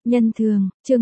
Nhân thường, chương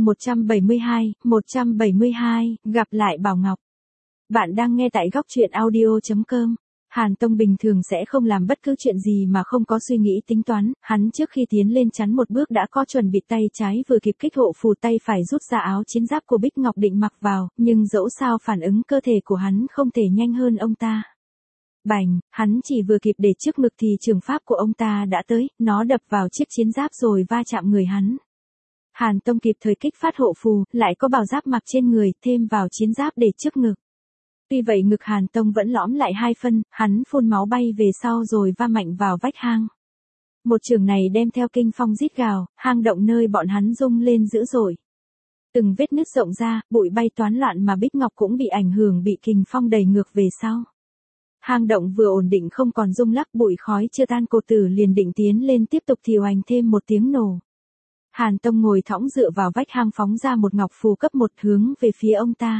172, gặp lại Bảo Ngọc. Bạn đang nghe tại góc truyện audio.com. Hàn Tông bình thường sẽ không làm bất cứ chuyện gì mà không có suy nghĩ tính toán, hắn trước khi tiến lên chắn một bước đã có chuẩn bị, tay trái vừa kịp kích hộ phù, tay phải rút ra áo chiến giáp của Bích Ngọc định mặc vào, nhưng dẫu sao phản ứng cơ thể của hắn không thể nhanh hơn ông ta. Bành, hắn chỉ vừa kịp để trước ngực thì trường pháp của ông ta đã tới, nó đập vào chiếc chiến giáp rồi va chạm người hắn. Hàn Tông kịp thời kích phát hộ phù, lại có bào giáp mặc trên người, thêm vào chiến giáp để trước ngực. Tuy vậy ngực Hàn Tông vẫn lõm lại 2 phân, hắn phun máu bay về sau rồi va mạnh vào vách hang. Một chưởng này đem theo kinh phong rít gào, hang động nơi bọn hắn rung lên dữ dội. Từng vết nứt rộng ra, bụi bay toán loạn mà Bích Ngọc cũng bị ảnh hưởng, bị kình phong đẩy ngược về sau. Hang động vừa ổn định không còn rung lắc, bụi khói chưa tan, cô tử liền định tiến lên tiếp tục thì oành thêm một tiếng nổ. Hàn Tông ngồi thõng dựa vào vách hang phóng ra một ngọc phù cấp 1 hướng về phía ông ta.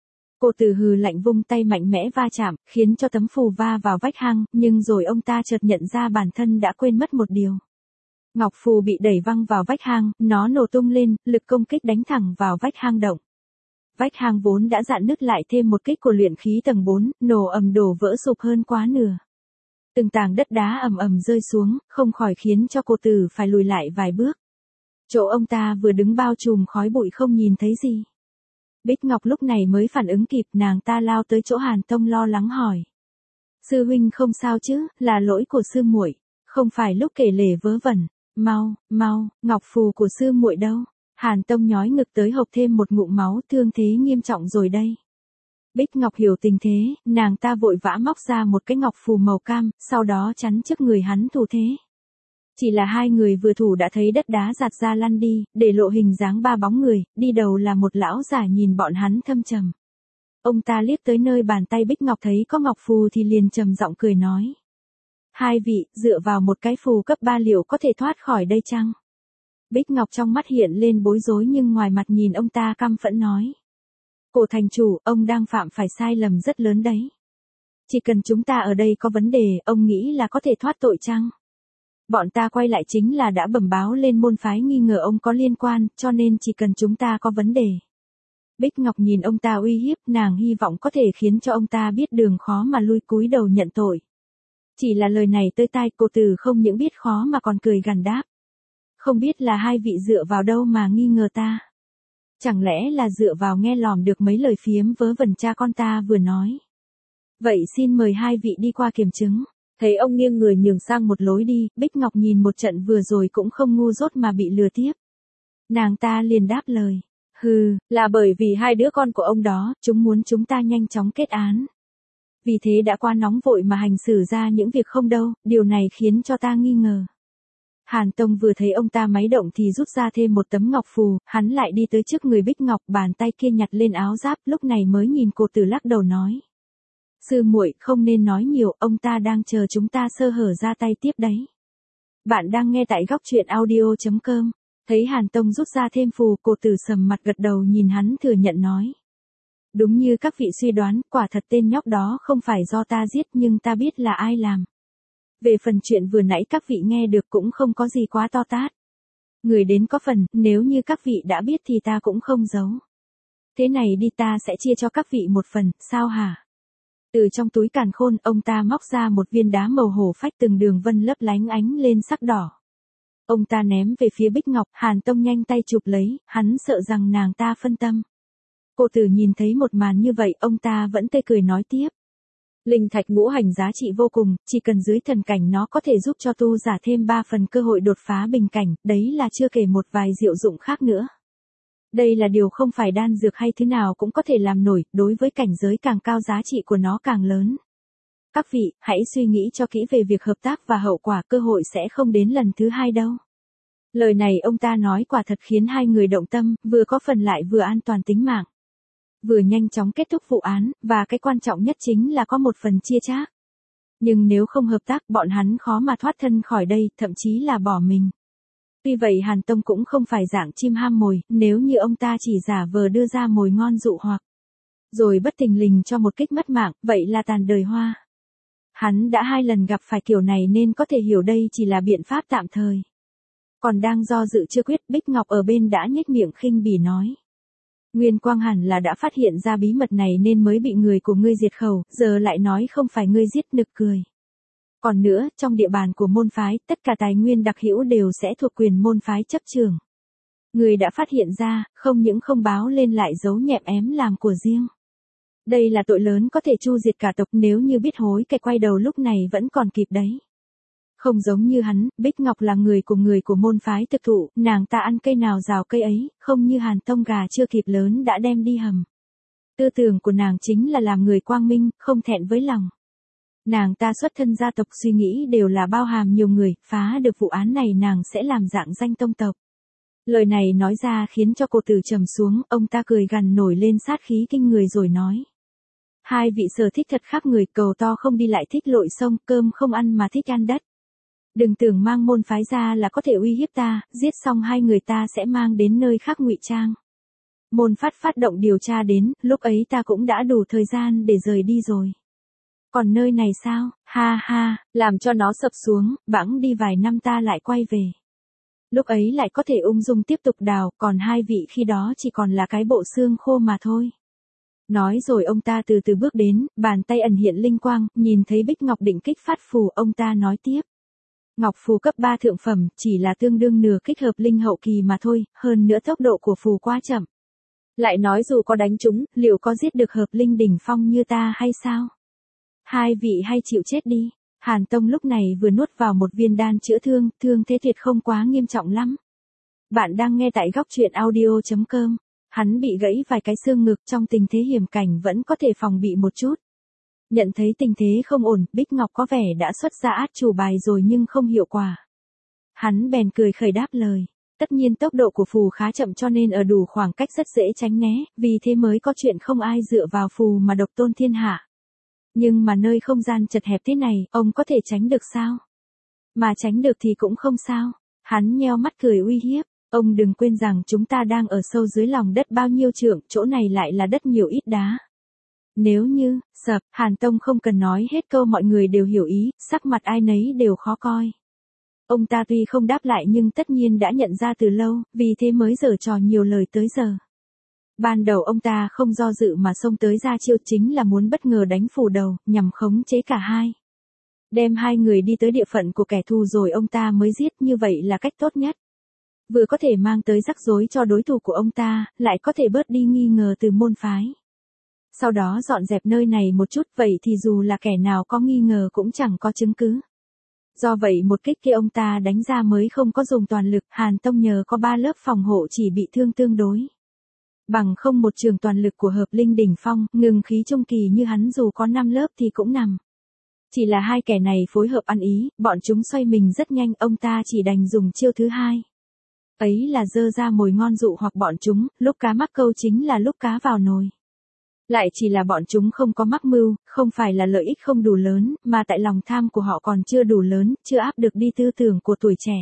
Cô tử hừ lạnh vung tay mạnh mẽ va chạm, khiến cho tấm phù va vào vách hang, nhưng rồi ông ta chợt nhận ra bản thân đã quên mất một điều. Ngọc phù bị đẩy văng vào vách hang, nó nổ tung lên, lực công kích đánh thẳng vào vách hang động. Vách hang vốn đã rạn nứt lại thêm một kích của luyện khí tầng 4, nổ ầm đổ vỡ sụp hơn quá nửa. Từng tảng đất đá ầm ầm rơi xuống, không khỏi khiến cho cô tử phải lùi lại vài bước. Chỗ ông ta vừa đứng bao trùm khói bụi không nhìn thấy gì. Bích Ngọc lúc này mới phản ứng kịp, nàng ta lao tới chỗ Hàn Tông lo lắng hỏi. Sư huynh không sao chứ, là lỗi của sư muội, không phải lúc kể lể vớ vẩn, mau, ngọc phù của sư muội đâu? Hàn Tông nhói ngực tới hộc thêm một ngụm máu, thương thế nghiêm trọng rồi đây. Bích Ngọc hiểu tình thế, nàng ta vội vã móc ra một cái ngọc phù màu cam, sau đó chắn trước người hắn thủ thế. Chỉ là hai người vừa thủ đã thấy đất đá giạt ra lăn đi, để lộ hình dáng 3 bóng người, đi đầu là một lão giả nhìn bọn hắn thâm trầm. Ông ta liếc tới nơi bàn tay Bích Ngọc thấy có ngọc phù thì liền trầm giọng cười nói. Hai vị, dựa vào một cái phù cấp 3 liệu có thể thoát khỏi đây chăng? Bích Ngọc trong mắt hiện lên bối rối nhưng ngoài mặt nhìn ông ta căm phẫn nói. Cổ thành chủ, ông đang phạm phải sai lầm rất lớn đấy. Chỉ cần chúng ta ở đây có vấn đề, ông nghĩ là có thể thoát tội chăng? Bọn ta quay lại chính là đã bẩm báo lên môn phái nghi ngờ ông có liên quan, cho nên chỉ cần chúng ta có vấn đề. Bích Ngọc nhìn ông ta uy hiếp, nàng hy vọng có thể khiến cho ông ta biết đường khó mà lui, cúi đầu nhận tội. Chỉ là lời này tới tai cô tử không những biết khó mà còn cười gằn đáp. Không biết là hai vị dựa vào đâu mà nghi ngờ ta? Chẳng lẽ là dựa vào nghe lỏm được mấy lời phiếm vớ vẩn cha con ta vừa nói? Vậy xin mời hai vị đi qua kiểm chứng. Thấy ông nghiêng người nhường sang một lối đi, Bích Ngọc nhìn một trận vừa rồi cũng không ngu dốt mà bị lừa tiếp. Nàng ta liền đáp lời. Hừ, là bởi vì hai đứa con của ông đó, chúng muốn chúng ta nhanh chóng kết án. Vì thế đã qua nóng vội mà hành xử ra những việc không đâu, điều này khiến cho ta nghi ngờ. Hàn Tông vừa thấy ông ta máy động thì rút ra thêm một tấm ngọc phù, hắn lại đi tới trước người Bích Ngọc, bàn tay kia nhặt lên áo giáp, lúc này mới nhìn cô tử lắc đầu nói. Sư muội không nên nói nhiều, ông ta đang chờ chúng ta sơ hở ra tay tiếp đấy. Bạn đang nghe tại góc truyện audio.com. Thấy Hàn Tông rút ra thêm phù, cô tử sầm mặt gật đầu nhìn hắn thừa nhận nói. Đúng như các vị suy đoán, quả thật tên nhóc đó không phải do ta giết nhưng ta biết là ai làm. Về phần chuyện vừa nãy các vị nghe được cũng không có gì quá to tát. Người đến có phần, nếu như các vị đã biết thì ta cũng không giấu. Thế này đi, ta sẽ chia cho các vị một phần, sao hả? Từ trong túi càn khôn, ông ta móc ra một viên đá màu hổ phách từng đường vân lấp lánh ánh lên sắc đỏ. Ông ta ném về phía Bích Ngọc, Hàn Tông nhanh tay chụp lấy, hắn sợ rằng nàng ta phân tâm. Cô tử nhìn thấy một màn như vậy, ông ta vẫn tươi cười nói tiếp. Linh thạch ngũ hành giá trị vô cùng, chỉ cần dưới thần cảnh nó có thể giúp cho tu giả thêm 3 phần cơ hội đột phá bình cảnh, đấy là chưa kể một vài diệu dụng khác nữa. Đây là điều không phải đan dược hay thứ nào cũng có thể làm nổi, đối với cảnh giới càng cao giá trị của nó càng lớn. Các vị, hãy suy nghĩ cho kỹ về việc hợp tác và hậu quả, cơ hội sẽ không đến lần thứ hai đâu. Lời này ông ta nói quả thật khiến hai người động tâm, vừa có phần lại vừa an toàn tính mạng. Vừa nhanh chóng kết thúc vụ án, và cái quan trọng nhất chính là có một phần chia chác. Nhưng nếu không hợp tác, bọn hắn khó mà thoát thân khỏi đây, thậm chí là bỏ mình. Tuy vậy Hàn Tông cũng không phải dạng chim ham mồi, nếu như ông ta chỉ giả vờ đưa ra mồi ngon dụ hoặc, rồi bất thình lình cho một kích mất mạng, vậy là tàn đời hoa. Hắn đã 2 lần gặp phải kiểu này nên có thể hiểu đây chỉ là biện pháp tạm thời. Còn đang do dự chưa quyết, Bích Ngọc ở bên đã nhếch miệng khinh bỉ nói. Nguyên Quang hẳn là đã phát hiện ra bí mật này nên mới bị người của ngươi diệt khẩu, giờ lại nói không phải ngươi giết, nực cười. Còn nữa, trong địa bàn của môn phái, tất cả tài nguyên đặc hữu đều sẽ thuộc quyền môn phái chấp trường. Ngươi đã phát hiện ra, không những không báo lên lại giấu nhẹm ém làm của riêng. Đây là tội lớn có thể chu diệt cả tộc, nếu như biết hối cải quay đầu lúc này vẫn còn kịp đấy. Không giống như hắn, Bích Ngọc là người của môn phái thực thụ, nàng ta ăn cây nào rào cây ấy, không như Hàn Tông gà chưa kịp lớn đã đem đi hầm. Tư tưởng của nàng chính là làm người quang minh, không thẹn với lòng. Nàng ta xuất thân gia tộc, suy nghĩ đều là bao hàm nhiều người, phá được vụ án này nàng sẽ làm dạng danh tông tộc. Lời này nói ra khiến cho cô Tử trầm xuống, ông ta cười gằn nổi lên sát khí kinh người rồi nói. Hai vị sở thích thật khác người, cầu to không đi lại thích lội sông, cơm không ăn mà thích ăn đất. Đừng tưởng mang môn phái ra là có thể uy hiếp ta, giết xong hai người ta sẽ mang đến nơi khác ngụy trang. Môn phát động điều tra đến, lúc ấy ta cũng đã đủ thời gian để rời đi rồi. Còn nơi này sao, ha ha, làm cho nó sập xuống, bẵng đi vài năm ta lại quay về. Lúc ấy lại có thể ung dung tiếp tục đào, còn hai vị khi đó chỉ còn là cái bộ xương khô mà thôi. Nói rồi ông ta từ từ bước đến, bàn tay ẩn hiện linh quang, nhìn thấy Bích Ngọc định kích phát phù, ông ta nói tiếp. Ngọc phù cấp 3 thượng phẩm, chỉ là tương đương nửa kích hợp linh hậu kỳ mà thôi, hơn nữa tốc độ của phù quá chậm. Lại nói dù có đánh trúng, liệu có giết được hợp linh đỉnh phong như ta hay sao? Hai vị hay chịu chết đi. Hàn Tông lúc này vừa nuốt vào một viên đan chữa thương, thương thế thiệt không quá nghiêm trọng lắm. Bạn đang nghe tại góc truyện audio.com. Hắn bị gãy vài cái xương ngực, trong tình thế hiểm cảnh vẫn có thể phòng bị một chút. Nhận thấy tình thế không ổn, Bích Ngọc có vẻ đã xuất ra át chủ bài rồi nhưng không hiệu quả. Hắn bèn cười khởi đáp lời. Tất nhiên tốc độ của phù khá chậm cho nên ở đủ khoảng cách rất dễ tránh né, vì thế mới có chuyện không ai dựa vào phù mà độc tôn thiên hạ. Nhưng mà nơi không gian chật hẹp thế này, ông có thể tránh được sao? Mà tránh được thì cũng không sao. Hắn nheo mắt cười uy hiếp. Ông đừng quên rằng chúng ta đang ở sâu dưới lòng đất bao nhiêu trượng, chỗ này lại là đất nhiều ít đá. Nếu như, sập, Hàn Tông không cần nói hết câu mọi người đều hiểu ý, sắc mặt ai nấy đều khó coi. Ông ta tuy không đáp lại nhưng tất nhiên đã nhận ra từ lâu, vì thế mới giở trò nhiều lời tới giờ. Ban đầu ông ta không do dự mà xông tới ra chiêu, chính là muốn bất ngờ đánh phủ đầu, nhằm khống chế cả hai. Đem hai người đi tới địa phận của kẻ thù rồi ông ta mới giết, như vậy là cách tốt nhất. Vừa có thể mang tới rắc rối cho đối thủ của ông ta, lại có thể bớt đi nghi ngờ từ môn phái. Sau đó dọn dẹp nơi này một chút, vậy thì dù là kẻ nào có nghi ngờ cũng chẳng có chứng cứ. Do vậy một kích kia ông ta đánh ra mới không có dùng toàn lực, Hàn Tông nhờ có 3 lớp phòng hộ chỉ bị thương tương đối. Bằng không một trường toàn lực của hợp linh đỉnh phong, ngừng khí trung kỳ như hắn dù có 5 lớp thì cũng nằm. Chỉ là hai kẻ này phối hợp ăn ý, bọn chúng xoay mình rất nhanh, ông ta chỉ đành dùng chiêu thứ hai. Ấy là dơ ra mồi ngon dụ hoặc bọn chúng, lúc cá mắc câu chính là lúc cá vào nồi. Lại chỉ là bọn chúng không có mắc mưu, không phải là lợi ích không đủ lớn, mà tại lòng tham của họ còn chưa đủ lớn, chưa áp được đi tư tưởng của tuổi trẻ.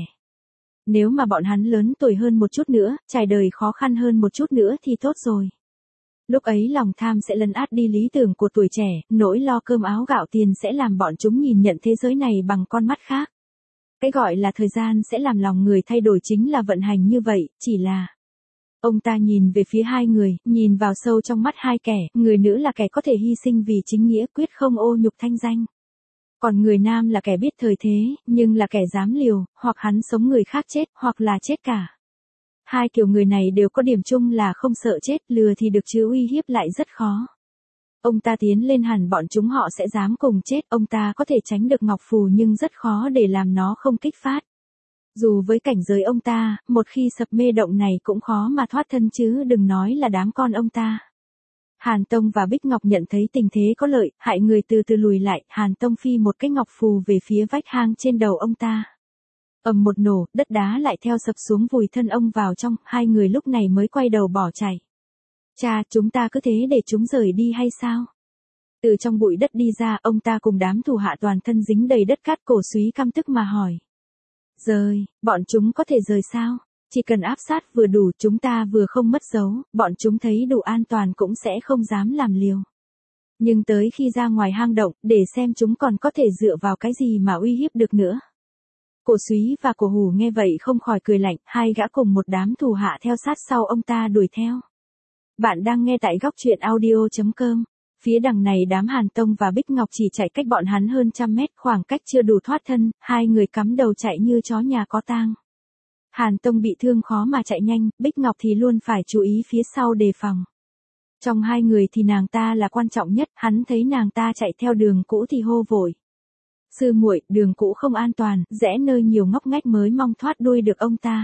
Nếu mà bọn hắn lớn tuổi hơn một chút nữa, trải đời khó khăn hơn một chút nữa thì tốt rồi. Lúc ấy lòng tham sẽ lấn át đi lý tưởng của tuổi trẻ, nỗi lo cơm áo gạo tiền sẽ làm bọn chúng nhìn nhận thế giới này bằng con mắt khác. Cái gọi là thời gian sẽ làm lòng người thay đổi chính là vận hành như vậy, chỉ là... Ông ta nhìn về phía hai người, nhìn vào sâu trong mắt hai kẻ, người nữ là kẻ có thể hy sinh vì chính nghĩa, quyết không ô nhục thanh danh. Còn người nam là kẻ biết thời thế, nhưng là kẻ dám liều, hoặc hắn sống người khác chết, hoặc là chết cả. Hai kiểu người này đều có điểm chung là không sợ chết, lừa thì được chứ uy hiếp lại rất khó. Ông ta tiến lên hẳn bọn chúng họ sẽ dám cùng chết, ông ta có thể tránh được ngọc phù nhưng rất khó để làm nó không kích phát. Dù với cảnh giới ông ta, một khi sập mê động này cũng khó mà thoát thân chứ đừng nói là đám con ông ta. Hàn Tông và Bích Ngọc nhận thấy tình thế có lợi, hại người từ từ lùi lại, Hàn Tông phi một cái ngọc phù về phía vách hang trên đầu ông ta. Ầm một nổ, đất đá lại theo sập xuống vùi thân ông vào trong, hai người lúc này mới quay đầu bỏ chạy. Cha, chúng ta cứ thế để chúng rời đi hay sao? Từ trong bụi đất đi ra, ông ta cùng đám thủ hạ toàn thân dính đầy đất cát, cổ súy căm tức mà hỏi. Rời, bọn chúng có thể rời sao? Chỉ cần áp sát vừa đủ, chúng ta vừa không mất dấu, bọn chúng thấy đủ an toàn cũng sẽ không dám làm liều. Nhưng tới khi ra ngoài hang động, để xem chúng còn có thể dựa vào cái gì mà uy hiếp được nữa. Cổ Súy và Cổ Hủ nghe vậy không khỏi cười lạnh, hai gã cùng một đám thủ hạ theo sát sau ông ta đuổi theo. Bạn đang nghe tại góc truyện audio.com. Phía đằng này đám Hàn Tông và Bích Ngọc chỉ chạy cách bọn hắn hơn 100 mét, khoảng cách chưa đủ thoát thân, hai người cắm đầu chạy như chó nhà có tang. Hàn Tông bị thương khó mà chạy nhanh, Bích Ngọc thì luôn phải chú ý phía sau đề phòng. Trong hai người thì nàng ta là quan trọng nhất, hắn thấy nàng ta chạy theo đường cũ thì hô vội. Sư muội, đường cũ không an toàn, rẽ nơi nhiều ngóc ngách mới mong thoát đuôi được ông ta.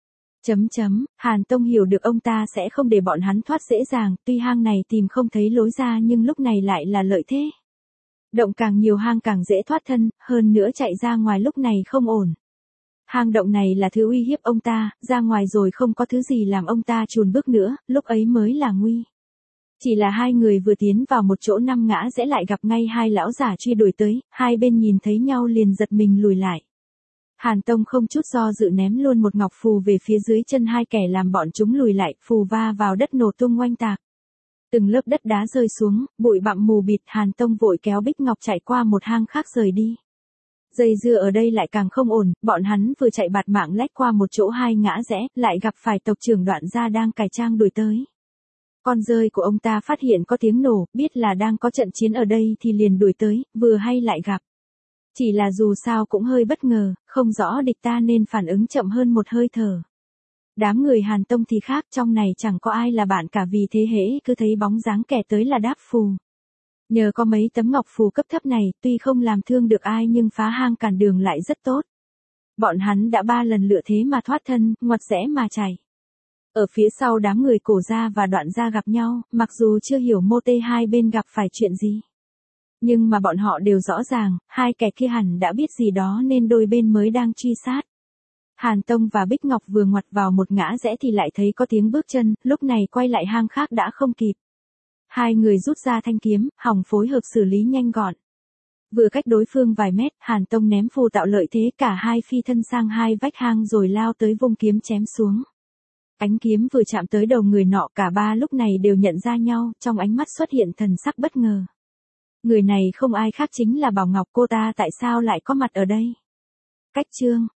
Hàn Tông hiểu được ông ta sẽ không để bọn hắn thoát dễ dàng, tuy hang này tìm không thấy lối ra nhưng lúc này lại là lợi thế. Động càng nhiều hang càng dễ thoát thân, hơn nữa chạy ra ngoài lúc này không ổn. Hang động này là thứ uy hiếp ông ta, ra ngoài rồi không có thứ gì làm ông ta chùn bước nữa, lúc ấy mới là nguy. Chỉ là hai người vừa tiến vào một chỗ năm ngã rẽ lại gặp ngay hai lão giả truy đuổi tới, hai bên nhìn thấy nhau liền giật mình lùi lại. Hàn Tông không chút do dự ném luôn một ngọc phù về phía dưới chân hai kẻ làm bọn chúng lùi lại, phù va vào đất nổ tung oanh tạc. Từng lớp đất đá rơi xuống, bụi bặm mù bịt, Hàn Tông vội kéo Bích Ngọc chạy qua một hang khác rời đi. Dây dưa ở đây lại càng không ổn, bọn hắn vừa chạy bạt mạng lách qua một chỗ hai ngã rẽ, lại gặp phải tộc trưởng Đoạn Gia đang cải trang đuổi tới. Con rơi của ông ta phát hiện có tiếng nổ, biết là đang có trận chiến ở đây thì liền đuổi tới, vừa hay lại gặp. Chỉ là dù sao cũng hơi bất ngờ, không rõ địch ta nên phản ứng chậm hơn một hơi thở. Đám người Hàn Tông thì khác, trong này chẳng có ai là bạn cả, vì thế hễ cứ thấy bóng dáng kẻ tới là đáp phù. Nhờ có mấy tấm ngọc phù cấp thấp này, tuy không làm thương được ai nhưng phá hang cản đường lại rất tốt. Bọn hắn đã 3 lần lựa thế mà thoát thân, ngoặt rẽ mà chạy. Ở phía sau đám người Cổ gia và Đoạn gia gặp nhau, mặc dù chưa hiểu mô tê hai bên gặp phải chuyện gì. Nhưng mà bọn họ đều rõ ràng, hai kẻ kia hẳn đã biết gì đó nên đôi bên mới đang truy sát. Hàn Tông và Bích Ngọc vừa ngoặt vào một ngã rẽ thì lại thấy có tiếng bước chân, lúc này quay lại hang khác đã không kịp. Hai người rút ra thanh kiếm, hòng phối hợp xử lý nhanh gọn. Vừa cách đối phương vài mét, Hàn Tông ném phù tạo lợi thế, cả hai phi thân sang hai vách hang rồi lao tới vung kiếm chém xuống. Ánh kiếm vừa chạm tới đầu người nọ, cả ba lúc này đều nhận ra nhau, trong ánh mắt xuất hiện thần sắc bất ngờ. Người này không ai khác chính là Bảo Ngọc, cô ta tại sao lại có mặt ở đây? Cách chương